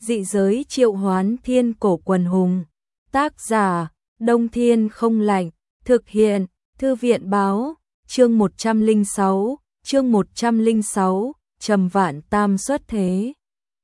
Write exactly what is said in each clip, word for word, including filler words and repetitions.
Dị giới triệu hoán thiên cổ quần hùng. Tác giả, Đông Thiên không lạnh. Thực hiện, Thư viện báo, chương một trăm lẻ sáu, chương một trăm lẻ sáu, Trầm Vạn Tam xuất thế.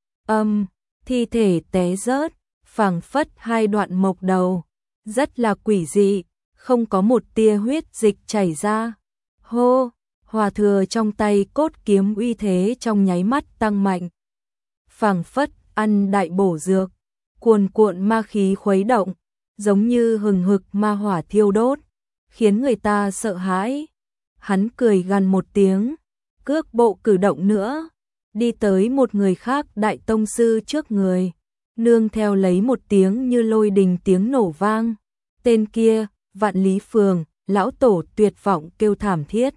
Âm, thi thể té rớt, phảng phất hai đoạn mộc đầu, rất là quỷ dị, không có một tia huyết dịch chảy ra. Hô, Hòa Thừa trong tay cốt kiếm uy thế trong nháy mắt tăng mạnh. Phảng phất ăn đại bổ dược, cuồn cuộn ma khí khuấy động, giống như hừng hực ma hỏa thiêu đốt, khiến người ta sợ hãi. Hắn cười gằn một tiếng, cước bộ cử động nữa, đi tới một người khác đại tông sư trước người, nương theo lấy một tiếng như lôi đình tiếng nổ vang. Tên kia, Vạn Lý Phường, lão tổ tuyệt vọng kêu thảm thiết.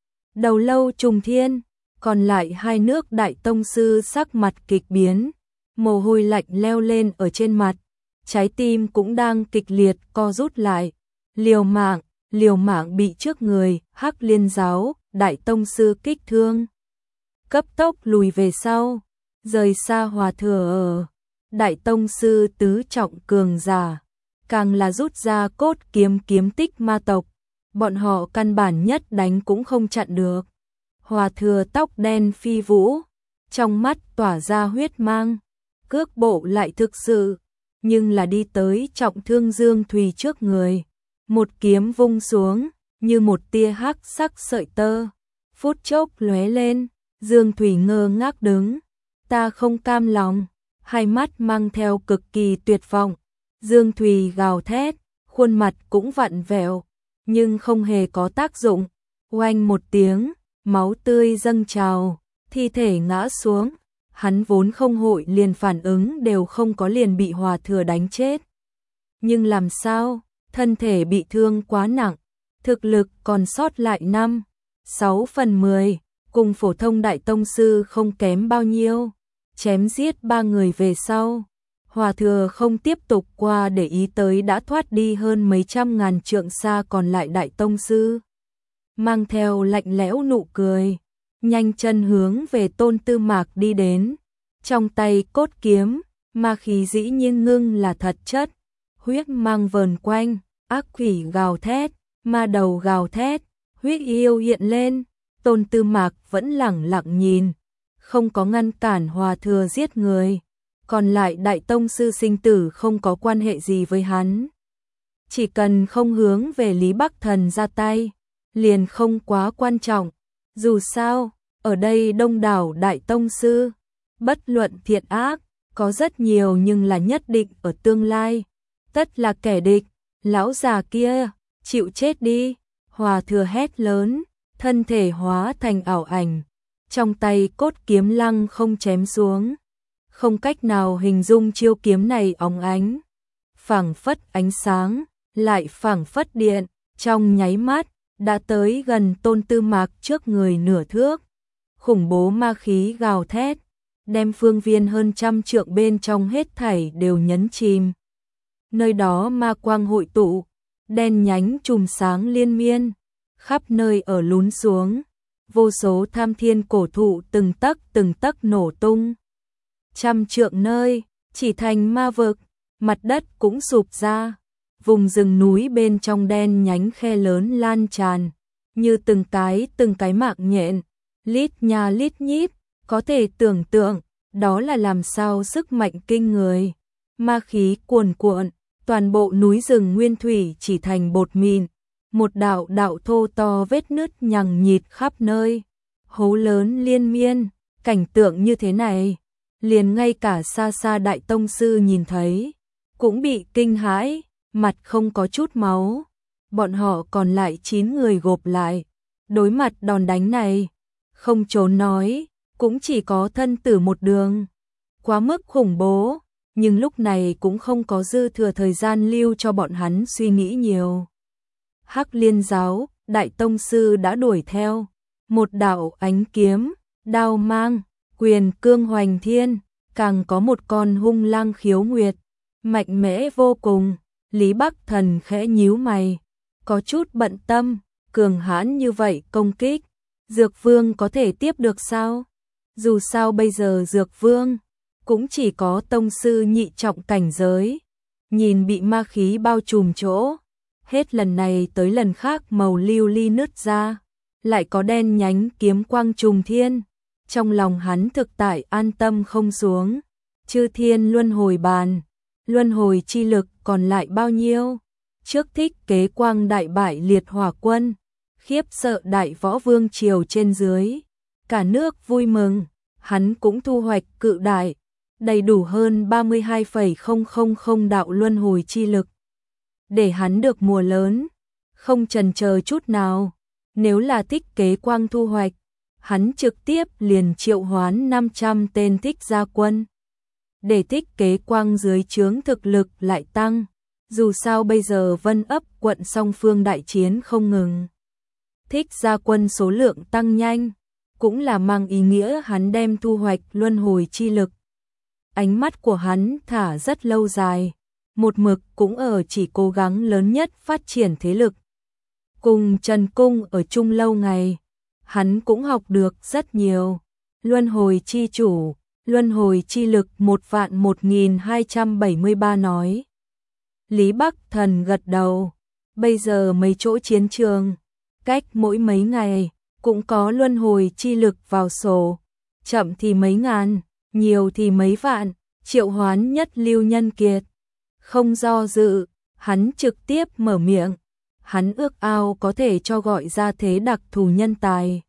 Đầu Lâu Trùng Thiên, còn lại hai nước đại tông sư sắc mặt kịch biến, mồ hôi lạnh leo lên ở trên mặt, trái tim cũng đang kịch liệt co rút lại. Liều mạng, liều mạng bị trước người Hắc Liên giáo đại tông sư kích thương, cấp tốc lùi về sau, rời xa Hòa Thừa ở. Đại tông sư tứ trọng cường giả, càng là rút ra cốt kiếm kiếm tích ma tộc, bọn họ căn bản nhất đánh cũng không chặn được. Hòa Thừa tóc đen phi vũ, trong mắt tỏa ra huyết mang, cước bộ lại thực sự, nhưng là đi tới trọng thương Dương Thùy trước người, một kiếm vung xuống, như một tia hắc sắc sợi tơ, phút chốc lóe lên. Dương Thùy ngơ ngác đứng, ta không cam lòng, hai mắt mang theo cực kỳ tuyệt vọng. Dương Thùy gào thét, khuôn mặt cũng vặn vẹo, nhưng không hề có tác dụng. Oanh một tiếng, máu tươi dâng trào, thi thể ngã xuống. Hắn vốn không hội liền phản ứng đều không có, liền bị Hòa Thừa đánh chết. Nhưng làm sao, thân thể bị thương quá nặng, thực lực còn sót lại năm, sáu phần mười, cùng phổ thông đại tông sư không kém bao nhiêu. Chém giết ba người về sau, Hòa Thừa không tiếp tục qua để ý tới đã thoát đi hơn mấy trăm ngàn trượng xa còn lại đại tông sư. Mang theo lạnh lẽo nụ cười, nhanh chân hướng về Tôn Tư Mạc đi đến. Trong tay cốt kiếm, ma khí dĩ nhiên ngưng là thật chất, huyết mang vờn quanh, ác quỷ gào thét, ma đầu gào thét, huyết yêu hiện lên. Tôn Tư Mạc vẫn lẳng lặng nhìn, không có ngăn cản Hòa Thừa giết người, còn lại đại tông sư sinh tử không có quan hệ gì với hắn. Chỉ cần không hướng về Lý Bắc Thần ra tay, liền không quá quan trọng. Dù sao, ở đây đông đảo đại tông sư, bất luận thiện ác, có rất nhiều nhưng là nhất định ở tương lai, tất là kẻ địch. Lão già kia, chịu chết đi. Hòa Thừa hét lớn, thân thể hóa thành ảo ảnh, trong tay cốt kiếm lăng không chém xuống. Không cách nào hình dung chiêu kiếm này óng ánh, phảng phất ánh sáng, lại phảng phất điện, trong nháy mắt đã tới gần Tôn Tư Mạc trước người nửa thước. Khủng bố ma khí gào thét, đem phương viên hơn trăm trượng bên trong hết thảy đều nhấn chìm. Nơi đó ma quang hội tụ, đen nhánh chùm sáng liên miên, khắp nơi ở lún xuống, vô số tham thiên cổ thụ từng tấc từng tấc nổ tung. Trăm trượng nơi, chỉ thành ma vực, mặt đất cũng sụp ra, vùng rừng núi bên trong đen nhánh khe lớn lan tràn, như từng cái từng cái mạng nhện, lít nha lít nhít, có thể tưởng tượng, đó là làm sao sức mạnh kinh người. Ma khí cuồn cuộn, toàn bộ núi rừng nguyên thủy chỉ thành bột mịn, một đạo đạo thô to vết nứt nhằng nhịt khắp nơi, hố lớn liên miên. Cảnh tượng như thế này, liền ngay cả xa xa đại tông sư nhìn thấy, cũng bị kinh hãi, mặt không có chút máu. Bọn họ còn lại chín người gộp lại, đối mặt đòn đánh này, không trốn nói, cũng chỉ có thân tử một đường. Quá mức khủng bố, nhưng lúc này cũng không có dư thừa thời gian lưu cho bọn hắn suy nghĩ nhiều. Hắc Liên giáo, đại tông sư đã đuổi theo, một đạo ánh kiếm, đao mang, quyền cương hoành thiên, càng có một con hung lang khiếu nguyệt, mạnh mẽ vô cùng. Lý Bắc Thần khẽ nhíu mày, có chút bận tâm, cường hãn như vậy công kích, Dược Vương có thể tiếp được sao? Dù sao bây giờ Dược Vương cũng chỉ có tông sư nhị trọng cảnh giới. Nhìn bị ma khí bao trùm chỗ, hết lần này tới lần khác màu lưu ly nứt ra, lại có đen nhánh kiếm quang trùng thiên. Trong lòng hắn thực tại an tâm không xuống. Chư thiên luân hồi bàn, luân hồi chi lực còn lại bao nhiêu? Trước thích kế quang đại bại liệt hỏa quân, khiếp sợ đại võ vương triều trên dưới. Cả nước vui mừng, hắn cũng thu hoạch cự đại, đầy đủ hơn ba mươi hai phẩy không không không đạo luân hồi chi lực. Để hắn được mùa lớn, không chần chờ chút nào. Nếu là thích kế quang thu hoạch, hắn trực tiếp liền triệu hoán năm trăm tên thích gia quân. Để thích kế quang dưới trướng thực lực lại tăng. Dù sao bây giờ Vân ấp quận song phương đại chiến không ngừng. Thích gia quân số lượng tăng nhanh, cũng là mang ý nghĩa hắn đem thu hoạch luân hồi chi lực. Ánh mắt của hắn thả rất lâu dài, một mực cũng ở chỉ cố gắng lớn nhất phát triển thế lực. Cùng Trần Cung ở chung lâu ngày, hắn cũng học được rất nhiều. Luân hồi chi chủ, luân hồi chi lực một vạn một nghìn hai trăm bảy mươi ba nói. Lý Bắc Thần gật đầu, bây giờ mấy chỗ chiến trường, cách mỗi mấy ngày, cũng có luân hồi chi lực vào sổ, chậm thì mấy ngàn, nhiều thì mấy vạn, triệu hoán nhất lưu nhân kiệt. Không do dự, hắn trực tiếp mở miệng, hắn ước ao có thể cho gọi ra thế đặc thù nhân tài.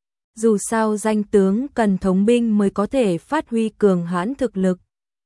Dù sao danh tướng cần thống binh mới có thể phát huy cường hãn thực lực.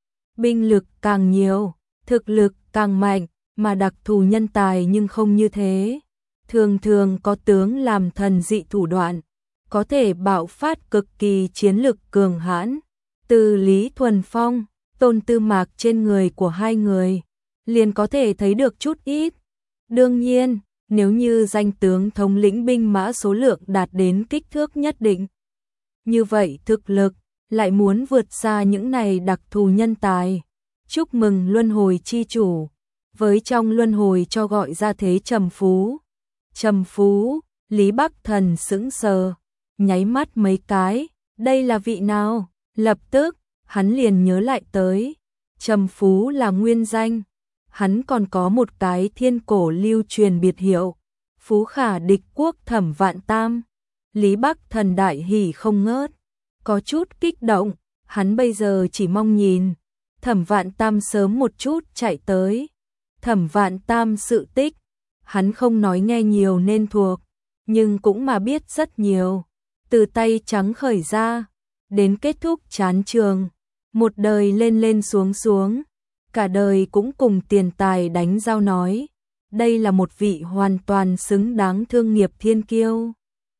Binh lực càng nhiều, thực lực càng mạnh, mà đặc thù nhân tài nhưng không như thế. Thường thường có tướng làm thần dị thủ đoạn, có thể bạo phát cực kỳ chiến lực cường hãn. Từ Lý Thuần Phong, Tôn Tư Mạc trên người của hai người, liền có thể thấy được chút ít. Đương nhiên, nếu như danh tướng thống lĩnh binh mã số lượng đạt đến kích thước nhất định, như vậy thực lực lại muốn vượt xa những này đặc thù nhân tài. Chúc mừng luân hồi chi chủ, với trong luân hồi cho gọi ra thế trầm phú. Trầm phú, Lý Bắc Thần sững sờ, nháy mắt mấy cái, đây là vị nào? Lập tức, hắn liền nhớ lại tới, Trầm phú là nguyên danh, hắn còn có một cái thiên cổ lưu truyền biệt hiệu, phú khả địch quốc Thẩm Vạn Tam. Lý Bắc Thần đại hỉ không ngớt, có chút kích động, hắn bây giờ chỉ mong nhìn Thẩm Vạn Tam sớm một chút chạy tới. Thẩm Vạn Tam sự tích, hắn không nói nghe nhiều nên thuộc, nhưng cũng mà biết rất nhiều. Từ tay trắng khởi ra, đến kết thúc chán trường, một đời lên lên xuống xuống, cả đời cũng cùng tiền tài đánh giao nói. Đây là một vị hoàn toàn xứng đáng thương nghiệp thiên kiêu.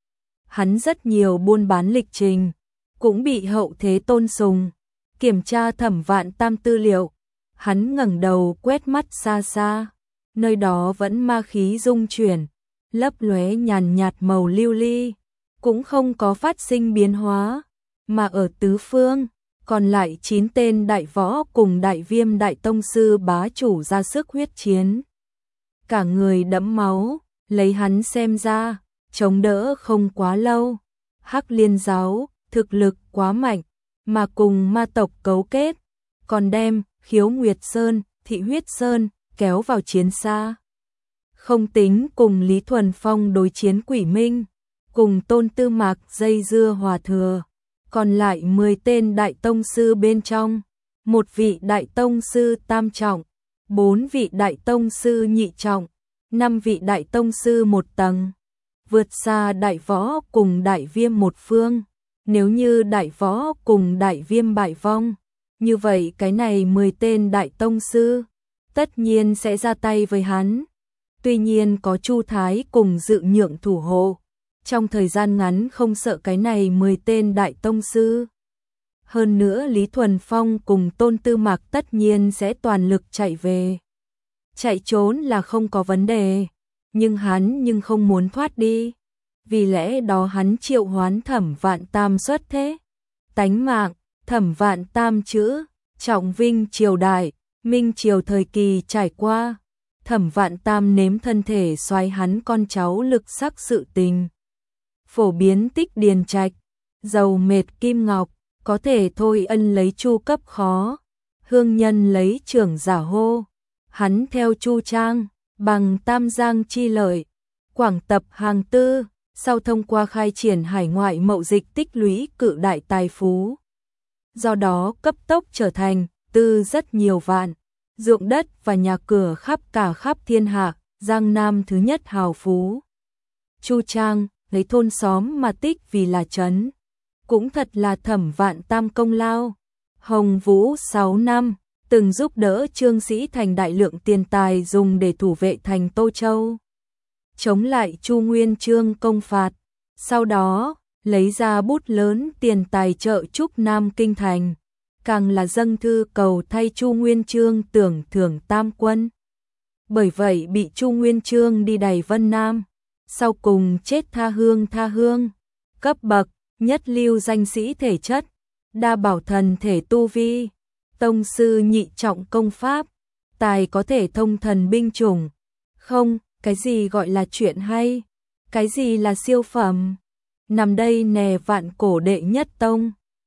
Hắn rất nhiều buôn bán lịch trình, cũng bị hậu thế tôn sùng. Kiểm tra Thẩm Vạn Tam tư liệu, hắn ngẩng đầu quét mắt xa xa, nơi đó vẫn ma khí dung chuyển, lấp lóe nhàn nhạt màu lưu ly, cũng không có phát sinh biến hóa, mà ở tứ phương, còn lại chín tên đại võ cùng đại viêm đại tông sư bá chủ ra sức huyết chiến. Cả người đẫm máu, lấy hắn xem ra, chống đỡ không quá lâu. Hắc Liên giáo, thực lực quá mạnh, mà cùng ma tộc cấu kết, còn đem Khiếu Nguyệt Sơn, Thị Huyết Sơn kéo vào chiến xa. Không tính cùng Lý Thuần Phong đối chiến Quỷ Minh, cùng Tôn Tư Mạc dây dưa hòa thừa, còn lại mười tên đại tông sư bên trong, một vị đại tông sư tam trọng, bốn vị đại tông sư nhị trọng, năm vị đại tông sư một tầng, vượt xa đại võ cùng đại viêm một phương. Nếu như đại võ cùng đại viêm bại vong, như vậy cái này mười tên đại tông sư tất nhiên sẽ ra tay với hắn. Tuy nhiên có Chu Thái cùng dự nhượng thủ hộ, trong thời gian ngắn không sợ cái này mười tên đại tông sư. Hơn nữa Lý Thuần Phong cùng Tôn Tư Mạc tất nhiên sẽ toàn lực chạy về. Chạy trốn là không có vấn đề, nhưng hắn nhưng không muốn thoát đi. Vì lẽ đó hắn triệu hoán Thẩm Vạn Tam xuất thế. Tánh mạng, Thẩm Vạn Tam chữ, trọng vinh triều đại, minh triều thời kỳ trải qua. Thẩm Vạn Tam nếm thân thể xoay hắn con cháu lực sắc sự tình. Phổ biến tích điền trạch, dầu mệt kim ngọc, có thể thôi ân lấy Chu cấp khó, hương nhân lấy trưởng giả hô, hắn theo Chu Trang, bằng Tam Giang chi lợi, quảng tập hàng tư, sau thông qua khai triển hải ngoại mậu dịch tích lũy cự đại tài phú. Do đó cấp tốc trở thành tư rất nhiều vạn, ruộng đất và nhà cửa khắp cả khắp thiên hạ, Giang Nam thứ nhất hào phú. Chu Trang lấy thôn xóm mà tích vì là trấn, cũng thật là thẩm vạn tam công lao. Hồng Vũ sáu năm, từng giúp đỡ Trương Sĩ Thành đại lượng tiền tài dùng để thủ vệ thành Tô Châu, chống lại Chu Nguyên Chương công phạt. Sau đó, lấy ra bút lớn tiền tài trợ Trúc Nam Kinh Thành, càng là dâng thư cầu thay Chu Nguyên Chương tưởng thưởng tam quân. Bởi vậy bị Chu Nguyên Chương đi đày Vân Nam, sau cùng chết tha hương tha hương. Cấp bậc, nhất lưu danh sĩ thể chất, đa bảo thần thể tu vi, tông sư nhị trọng công pháp, tài có thể thông thần binh chủng. Không, cái gì gọi là chuyện hay, cái gì là siêu phẩm. Nằm đây nè vạn cổ đệ nhất tông.